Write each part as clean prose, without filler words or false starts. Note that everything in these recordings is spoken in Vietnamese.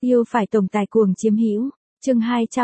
Yêu phải tổng tài cuồng chiếm hữu. Chương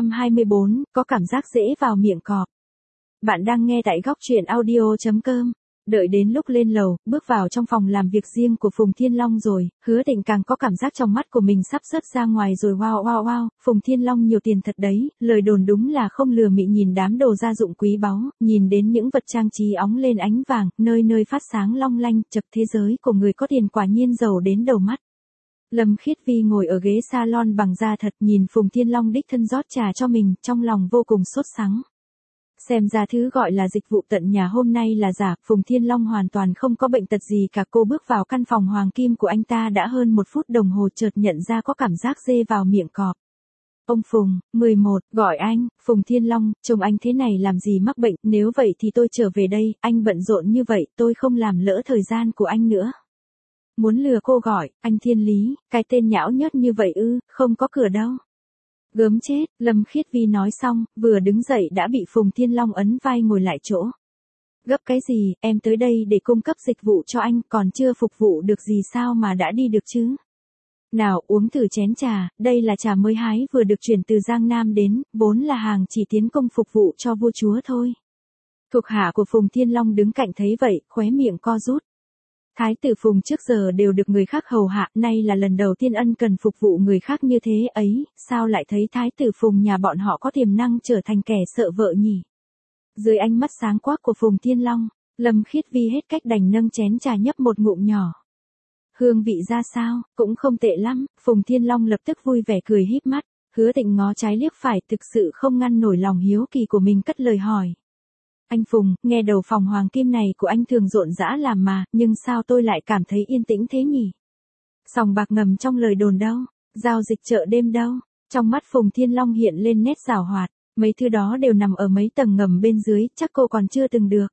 224, có cảm giác dễ vào miệng cọp. Bạn đang nghe tại góc truyện audio.com. Đợi đến lúc lên lầu, bước vào trong phòng làm việc riêng của Phùng Thiên Long rồi, Hứa Tịnh càng có cảm giác trong mắt của mình sắp rớt ra ngoài rồi. Wow, Phùng Thiên Long nhiều tiền thật đấy, lời đồn đúng là không lừa mị. Nhìn đám đồ gia dụng quý báu, nhìn đến những vật trang trí óng lên ánh vàng, nơi nơi phát sáng long lanh, chật, thế giới của người có tiền quả nhiên giàu đến đầu mắt. Lâm Khiết Vi ngồi ở ghế salon bằng da thật, nhìn Phùng Thiên Long đích thân rót trà cho mình, trong lòng vô cùng sốt sắng. Xem ra thứ gọi là dịch vụ tận nhà hôm nay là giả, Phùng Thiên Long hoàn toàn không có bệnh tật gì cả. Cô bước vào căn phòng hoàng kim của anh ta đã hơn 1 phút đồng hồ, chợt nhận ra có cảm giác dê vào miệng cọp. Ông Phùng, 11, gọi anh. Phùng Thiên Long, chồng anh thế này làm gì mắc bệnh, nếu vậy thì tôi trở về đây, anh bận rộn như vậy, tôi không làm lỡ thời gian của anh nữa. Muốn lừa cô gọi, anh Thiên Lý, cái tên nhão nhớt như vậy ư, không có cửa đâu. Gớm chết, Lâm Khiết Vi nói xong, vừa đứng dậy đã bị Phùng Thiên Long ấn vai ngồi lại chỗ. Gấp cái gì, em tới đây để cung cấp dịch vụ cho anh, còn chưa phục vụ được gì sao mà đã đi được chứ? Nào, uống thử chén trà, đây là trà mới hái vừa được chuyển từ Giang Nam đến, vốn là hàng chỉ tiến công phục vụ cho vua chúa thôi. Thuộc hạ của Phùng Thiên Long đứng cạnh thấy vậy, khóe miệng co rút. Thái tử Phùng trước giờ đều được người khác hầu hạ, nay là lần đầu tiên ân cần phục vụ người khác như thế ấy, sao lại thấy Thái tử Phùng nhà bọn họ có tiềm năng trở thành kẻ sợ vợ nhỉ? Dưới ánh mắt sáng quắc của Phùng Thiên Long, Lâm Khiết Vi hết cách đành nâng chén trà nhấp một ngụm nhỏ. Hương vị ra sao, cũng không tệ lắm. Phùng Thiên Long lập tức vui vẻ cười híp mắt. Hứa Tịnh ngó trái liếc phải, thực sự không ngăn nổi lòng hiếu kỳ của mình, cất lời hỏi. Anh Phùng, nghe đầu phòng hoàng kim này của anh thường rộn rã làm mà, nhưng sao tôi lại cảm thấy yên tĩnh thế nhỉ? Sòng bạc ngầm trong lời đồn đâu? Giao dịch chợ đêm đâu? Trong mắt Phùng Thiên Long hiện lên nét giảo hoạt, mấy thứ đó đều nằm ở mấy tầng ngầm bên dưới, chắc cô còn chưa từng được.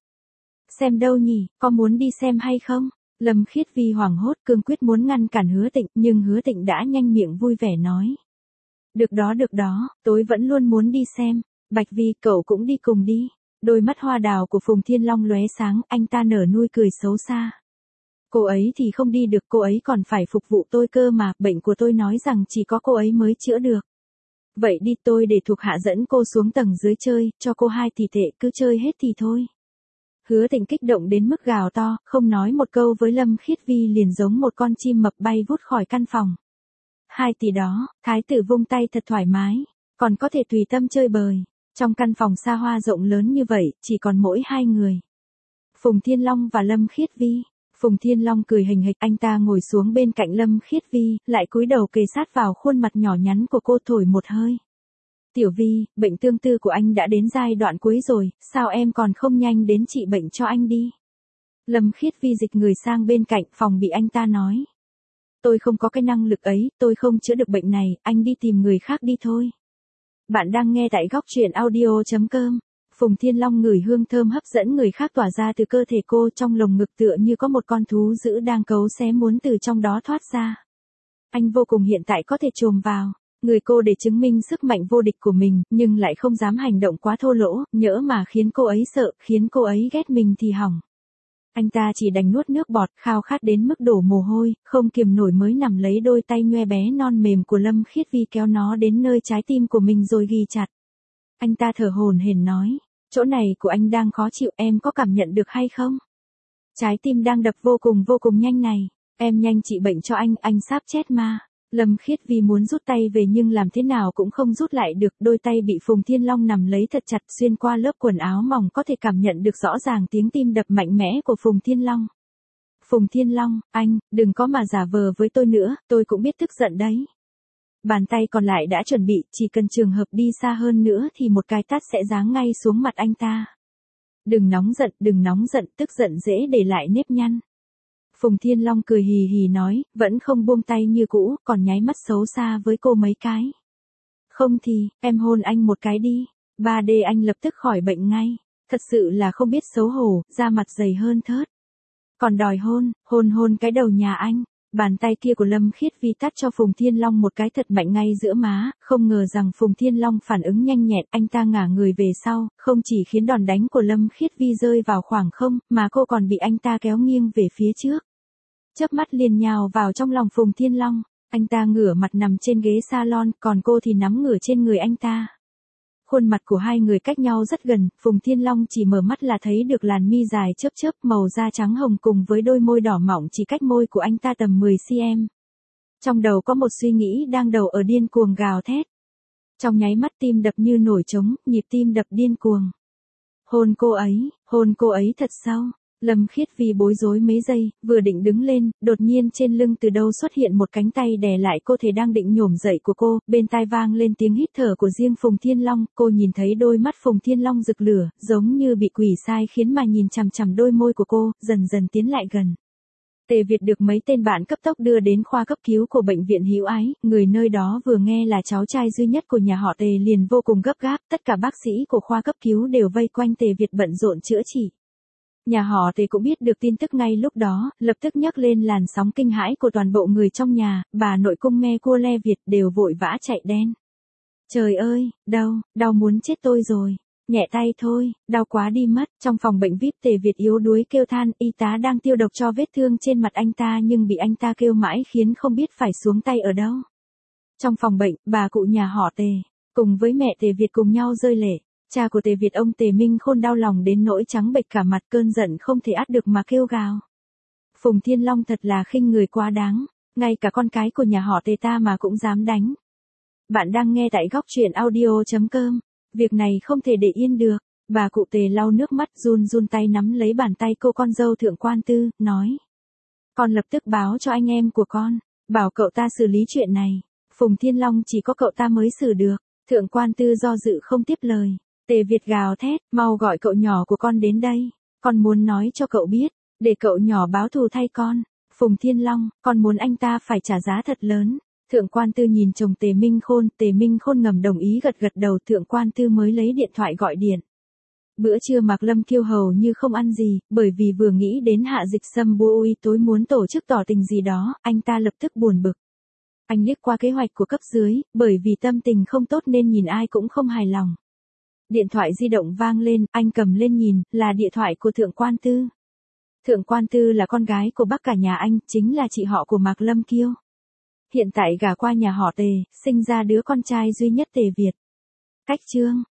Xem đâu nhỉ, có muốn đi xem hay không? Lâm Khiết Vi hoảng hốt cương quyết muốn ngăn cản Hứa Tịnh, nhưng Hứa Tịnh đã nhanh miệng vui vẻ nói. Được đó, tôi vẫn luôn muốn đi xem. Bạch Vi, cậu cũng đi cùng đi. Đôi mắt hoa đào của Phùng Thiên Long lóe sáng, anh ta nở nuôi cười xấu xa. Cô ấy thì không đi được, cô ấy còn phải phục vụ tôi cơ mà, bệnh của tôi nói rằng chỉ có cô ấy mới chữa được. Vậy đi, tôi để thuộc hạ dẫn cô xuống tầng dưới chơi, cho cô 2 tỷ tệ, cứ chơi hết thì thôi. Hứa Tịnh kích động đến mức gào to, không nói một câu với Lâm Khiết Vi liền giống một con chim mập bay vút khỏi căn phòng. 2 tỷ đó, thái tử vung tay thật thoải mái, còn có thể tùy tâm chơi bời. Trong căn phòng xa hoa rộng lớn như vậy, chỉ còn mỗi 2 người. Phùng Thiên Long và Lâm Khiết Vi. Phùng Thiên Long cười hình hịch, anh ta ngồi xuống bên cạnh Lâm Khiết Vi, lại cúi đầu kề sát vào khuôn mặt nhỏ nhắn của cô, thổi một hơi. Tiểu Vi, bệnh tương tư của anh đã đến giai đoạn cuối rồi, sao em còn không nhanh đến trị bệnh cho anh đi? Lâm Khiết Vi dịch người sang bên cạnh, phòng bị anh ta nói. Tôi không có cái năng lực ấy, tôi không chữa được bệnh này, anh đi tìm người khác đi thôi. Bạn đang nghe tại góc truyện audio.com. Phùng Thiên Long ngửi hương thơm hấp dẫn người khác tỏa ra từ cơ thể cô, trong lồng ngực tựa như có một con thú dữ đang cấu xé muốn từ trong đó thoát ra. Anh vô cùng hiện tại có thể chồm vào người cô để chứng minh sức mạnh vô địch của mình, nhưng lại không dám hành động quá thô lỗ, nhỡ mà khiến cô ấy sợ, khiến cô ấy ghét mình thì hỏng. Anh ta chỉ đành nuốt nước bọt, khao khát đến mức đổ mồ hôi, không kiềm nổi mới nằm lấy đôi tay nhoe bé non mềm của Lâm Khiết Vi kéo nó đến nơi trái tim của mình rồi ghi chặt. Anh ta thở hổn hển nói, chỗ này của anh đang khó chịu, em có cảm nhận được hay không? Trái tim đang đập vô cùng nhanh này, em nhanh trị bệnh cho anh sắp chết mà. Lâm Khiết Vi muốn rút tay về nhưng làm thế nào cũng không rút lại được, đôi tay bị Phùng Thiên Long nắm lấy thật chặt, xuyên qua lớp quần áo mỏng có thể cảm nhận được rõ ràng tiếng tim đập mạnh mẽ của Phùng Thiên Long. Phùng Thiên Long, anh, đừng có mà giả vờ với tôi nữa, tôi cũng biết tức giận đấy. Bàn tay còn lại đã chuẩn bị, chỉ cần trường hợp đi xa hơn nữa thì một cái tát sẽ giáng ngay xuống mặt anh ta. Đừng nóng giận, tức giận dễ để lại nếp nhăn. Phùng Thiên Long cười hì hì nói, vẫn không buông tay như cũ, còn nháy mắt xấu xa với cô mấy cái. Không thì, em hôn anh một cái đi. 3D anh lập tức khỏi bệnh ngay. Thật sự là không biết xấu hổ, da mặt dày hơn thớt. Còn đòi hôn cái đầu nhà anh. Bàn tay kia của Lâm Khiết Vi tát cho Phùng Thiên Long một cái thật mạnh ngay giữa má, không ngờ rằng Phùng Thiên Long phản ứng nhanh nhẹn, anh ta ngả người về sau, không chỉ khiến đòn đánh của Lâm Khiết Vi rơi vào khoảng không, mà cô còn bị anh ta kéo nghiêng về phía trước. Chớp mắt liền nhào vào trong lòng Phùng Thiên Long. Anh ta ngửa mặt nằm trên ghế salon, còn cô thì nắm ngửa trên người anh ta. Khuôn mặt của hai người cách nhau rất gần, Phùng Thiên Long chỉ mở mắt là thấy được làn mi dài chớp chớp màu da trắng hồng cùng với đôi môi đỏ mọng chỉ cách môi của anh ta tầm 10 cm. Trong đầu có một suy nghĩ đang đầu ở điên cuồng gào thét. Trong nháy mắt tim đập như nổi trống, nhịp tim đập điên cuồng. Hôn cô ấy thật sâu. Lâm Khiết Vi bối rối mấy giây, vừa định đứng lên, đột nhiên trên lưng từ đâu xuất hiện một cánh tay đè lại cô thể đang định nhổm dậy của cô, bên tai vang lên tiếng hít thở của riêng Phùng Thiên Long, cô nhìn thấy đôi mắt Phùng Thiên Long rực lửa, giống như bị quỷ sai khiến mà nhìn chằm chằm đôi môi của cô, dần dần tiến lại gần. Tề Việt được mấy tên bạn cấp tốc đưa đến khoa cấp cứu của bệnh viện Hữu Ái, người nơi đó vừa nghe là cháu trai duy nhất của nhà họ Tề liền vô cùng gấp gáp, tất cả bác sĩ của khoa cấp cứu đều vây quanh Tề Việt bận rộn chữa trị. Nhà họ Tề cũng biết được tin tức ngay lúc đó, lập tức nhấc lên làn sóng kinh hãi của toàn bộ người trong nhà, bà nội cung Me Cua Le Việt đều vội vã chạy đen. Trời ơi, đau muốn chết tôi rồi. Nhẹ tay thôi, đau quá đi mất. Trong phòng bệnh VIP Tề Việt yếu đuối kêu than, y tá đang tiêu độc cho vết thương trên mặt anh ta nhưng bị anh ta kêu mãi khiến không biết phải xuống tay ở đâu. Trong phòng bệnh, bà cụ nhà họ Tề, cùng với mẹ Tề Việt cùng nhau rơi lệ. Cha của Tề Việt ông Tề Minh Khôn đau lòng đến nỗi trắng bệch cả mặt, cơn giận không thể át được mà kêu gào. Phùng Thiên Long thật là khinh người quá đáng, ngay cả con cái của nhà họ Tề ta mà cũng dám đánh. Bạn đang nghe tại góc truyện audio.com. Việc này không thể để yên được. Bà cụ Tề lau nước mắt run tay nắm lấy bàn tay cô con dâu Thượng Quan Tư, nói. Con lập tức báo cho anh em của con, bảo cậu ta xử lý chuyện này. Phùng Thiên Long chỉ có cậu ta mới xử được. Thượng Quan Tư do dự không tiếp lời. Tề Việt gào thét, mau gọi cậu nhỏ của con đến đây. Con muốn nói cho cậu biết, để cậu nhỏ báo thù thay con. Phùng Thiên Long, con muốn anh ta phải trả giá thật lớn. Thượng Quan Tư nhìn chồng Tề Minh Khôn ngầm đồng ý gật đầu. Thượng Quan Tư mới lấy điện thoại gọi điện. Bữa trưa Mạc Lâm Kiêu hầu như không ăn gì, bởi vì vừa nghĩ đến Hạ Dịch Sâm buổi tối muốn tổ chức tỏ tình gì đó, anh ta lập tức buồn bực. Anh liếc qua kế hoạch của cấp dưới, bởi vì tâm tình không tốt nên nhìn ai cũng không hài lòng. Điện thoại di động vang lên, anh cầm lên nhìn, là điện thoại của Thượng Quan Tư. Thượng Quan Tư là con gái của bác cả nhà anh, chính là chị họ của Mạc Lâm Kiêu. Hiện tại gả qua nhà họ Tề, sinh ra đứa con trai duy nhất Tề Việt. Cách chương